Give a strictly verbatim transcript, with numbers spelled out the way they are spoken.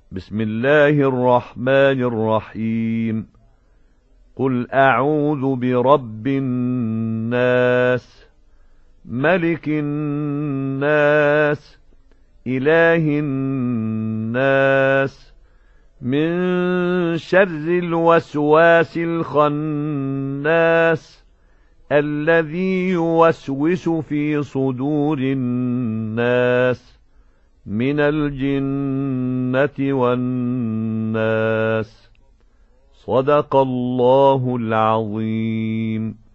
بسم الله الرحمن الرحيم. قل أعوذ برب الناس، ملك الناس، إله الناس، من شر الوسواس الخناس، الذي يوسوس في صدور الناس من الجنة والناس. صدق الله العظيم.